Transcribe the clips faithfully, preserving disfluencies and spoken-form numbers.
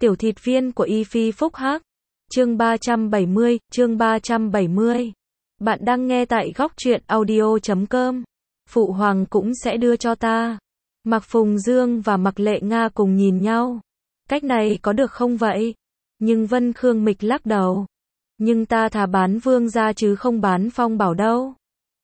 Tiểu thịt viên của Y Phi Phúc Hắc. Chương ba trăm bảy mươi, chương ba trăm bảy mươi. Bạn đang nghe tại góc truyện audio chấm com. Phụ hoàng cũng sẽ đưa cho ta. Mạc Phùng Dương và Mạc Lệ Nga cùng nhìn nhau. Cách này có được không vậy? Nhưng Vân Khương Mịch lắc đầu. Nhưng ta thà bán Vương gia chứ không bán Phong Bảo đâu.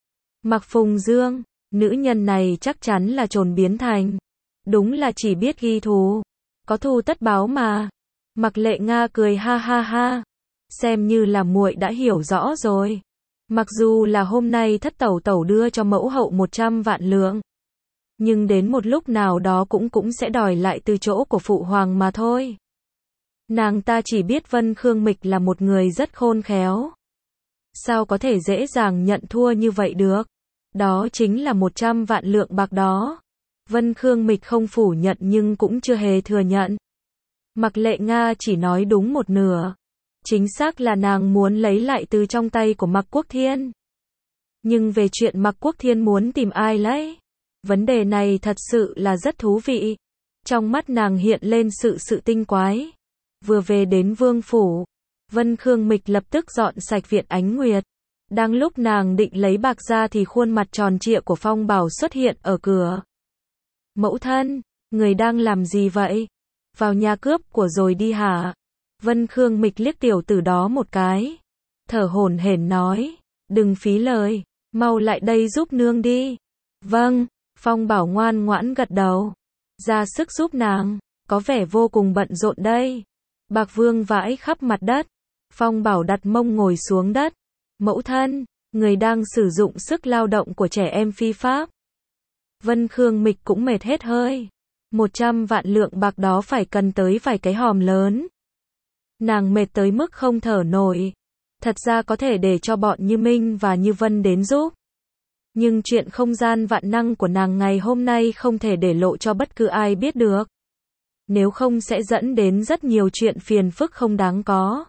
Mạc Phùng Dương, nữ nhân này chắc chắn là trồn biến thành. Đúng là chỉ biết ghi thù. Có thù tất báo mà. Mạc Lệ Nga cười ha ha ha. Xem như là muội đã hiểu rõ rồi. Mặc dù là hôm nay thất tẩu tẩu đưa cho mẫu hậu một trăm vạn lượng. Nhưng đến một lúc nào đó cũng cũng sẽ đòi lại từ chỗ của phụ hoàng mà thôi. Nàng ta chỉ biết Vân Khương Mịch là một người rất khôn khéo. Sao có thể dễ dàng nhận thua như vậy được? Đó chính là một trăm vạn lượng bạc đó. Vân Khương Mịch không phủ nhận nhưng cũng chưa hề thừa nhận. Mạc Lệ Nga chỉ nói đúng một nửa. Chính xác là nàng muốn lấy lại từ trong tay của Mạc Quốc Thiên. Nhưng về chuyện Mạc Quốc Thiên muốn tìm ai lấy? Vấn đề này thật sự là rất thú vị. Trong mắt nàng hiện lên sự sự tinh quái. Vừa về đến vương phủ, Vân Khương Mịch lập tức dọn sạch viện Ánh Nguyệt. Đang lúc nàng định lấy bạc ra thì khuôn mặt tròn trịa của Phong Bảo xuất hiện ở cửa. Mẫu thân, người đang làm gì vậy? Vào nhà cướp của rồi đi hả? Vân Khương Mịch liếc tiểu tử đó một cái. Thở hổn hển nói. Đừng phí lời. Mau lại đây giúp nương đi. Vâng. Phong Bảo ngoan ngoãn gật đầu. Ra sức giúp nàng. Có vẻ vô cùng bận rộn đây. Bạc vương vãi khắp mặt đất. Phong Bảo đặt mông ngồi xuống đất. Mẫu thân, người đang sử dụng sức lao động của trẻ em phi pháp. Vân Khương Mịch cũng mệt hết hơi. Một trăm vạn lượng bạc đó phải cần tới vài cái hòm lớn. Nàng mệt tới mức không thở nổi. Thật ra có thể để cho bọn Như Minh và Như Vân đến giúp. Nhưng chuyện không gian vạn năng của nàng ngày hôm nay không thể để lộ cho bất cứ ai biết được. Nếu không sẽ dẫn đến rất nhiều chuyện phiền phức không đáng có.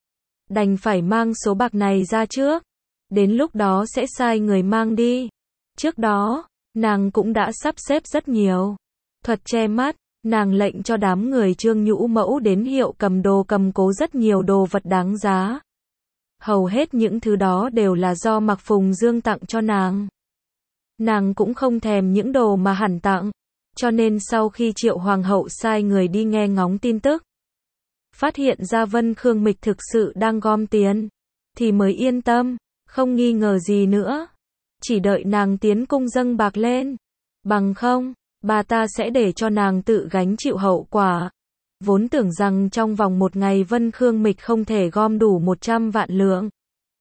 Đành phải mang số bạc này ra trước. Đến lúc đó sẽ sai người mang đi. Trước đó, nàng cũng đã sắp xếp rất nhiều. Thuật che mắt, nàng lệnh cho đám người Trương Nhũ Mẫu đến hiệu cầm đồ cầm cố rất nhiều đồ vật đáng giá. Hầu hết những thứ đó đều là do Mạc Phùng Dương tặng cho nàng. Nàng cũng không thèm những đồ mà hẳn tặng. Cho nên sau khi Triệu Hoàng hậu sai người đi nghe ngóng tin tức, phát hiện ra Vân Khương Mịch thực sự đang gom tiền, thì mới yên tâm, không nghi ngờ gì nữa. Chỉ đợi nàng tiến cung dâng bạc lên. Bằng không, bà ta sẽ để cho nàng tự gánh chịu hậu quả. Vốn tưởng rằng trong vòng một ngày Vân Khương Mịch không thể gom đủ một trăm vạn lượng.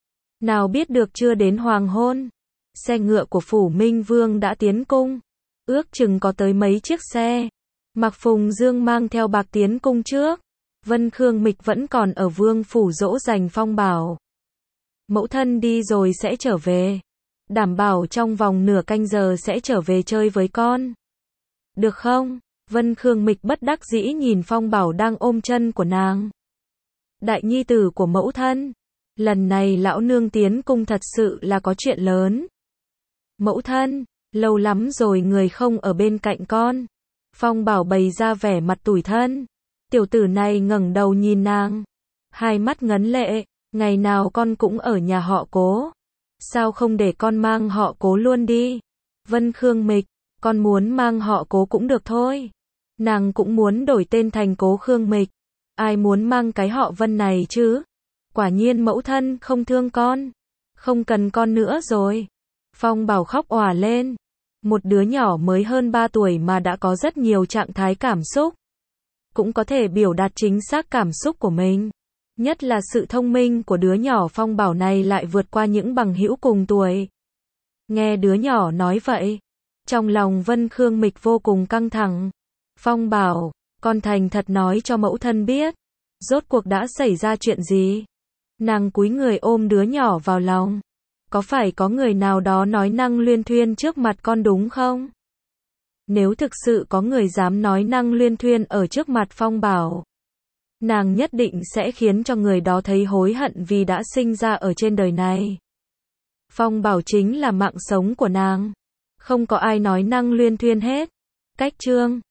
Nào biết được chưa đến hoàng hôn, xe ngựa của Phủ Minh Vương đã tiến cung. Ước chừng có tới mấy chiếc xe. Mạc Phùng Dương mang theo bạc tiến cung trước. Vân Khương Mịch vẫn còn ở vương phủ dỗ dành Phong Bảo. Mẫu thân đi rồi sẽ trở về. Đảm bảo trong vòng nửa canh giờ sẽ trở về chơi với con. Được không? Vân Khương Mịch bất đắc dĩ nhìn Phong Bảo đang ôm chân của nàng. Đại nhi tử của mẫu thân. Lần này lão nương tiến cung thật sự là có chuyện lớn. Mẫu thân, lâu lắm rồi người không ở bên cạnh con. Phong Bảo bày ra vẻ mặt tủi thân. Tiểu tử này ngẩng đầu nhìn nàng. Hai mắt ngấn lệ. Ngày nào con cũng ở nhà họ Cố. Sao không để con mang họ Cố luôn đi? Vân Khương Mịch, con muốn mang họ Cố cũng được thôi. Nàng cũng muốn đổi tên thành Cố Khương Mịch. Ai muốn mang cái họ Vân này chứ? Quả nhiên mẫu thân không thương con. Không cần con nữa rồi. Phong Bảo khóc òa lên. Một đứa nhỏ mới hơn ba tuổi mà đã có rất nhiều trạng thái cảm xúc. Cũng có thể biểu đạt chính xác cảm xúc của mình. Nhất là sự thông minh của đứa nhỏ Phong Bảo này lại vượt qua những bằng hữu cùng tuổi. Nghe đứa nhỏ nói vậy, trong lòng Vân Khương Mịch vô cùng căng thẳng. Phong Bảo, con thành thật nói cho mẫu thân biết. Rốt cuộc đã xảy ra chuyện gì? Nàng cúi người ôm đứa nhỏ vào lòng. Có phải có người nào đó nói năng luyên thuyên trước mặt con đúng không? Nếu thực sự có người dám nói năng luyên thuyên ở trước mặt Phong Bảo, nàng nhất định sẽ khiến cho người đó thấy hối hận vì đã sinh ra ở trên đời này. Phong Bảo chính là mạng sống của nàng. Không có ai nói năng luyên thuyên hết. Cách chương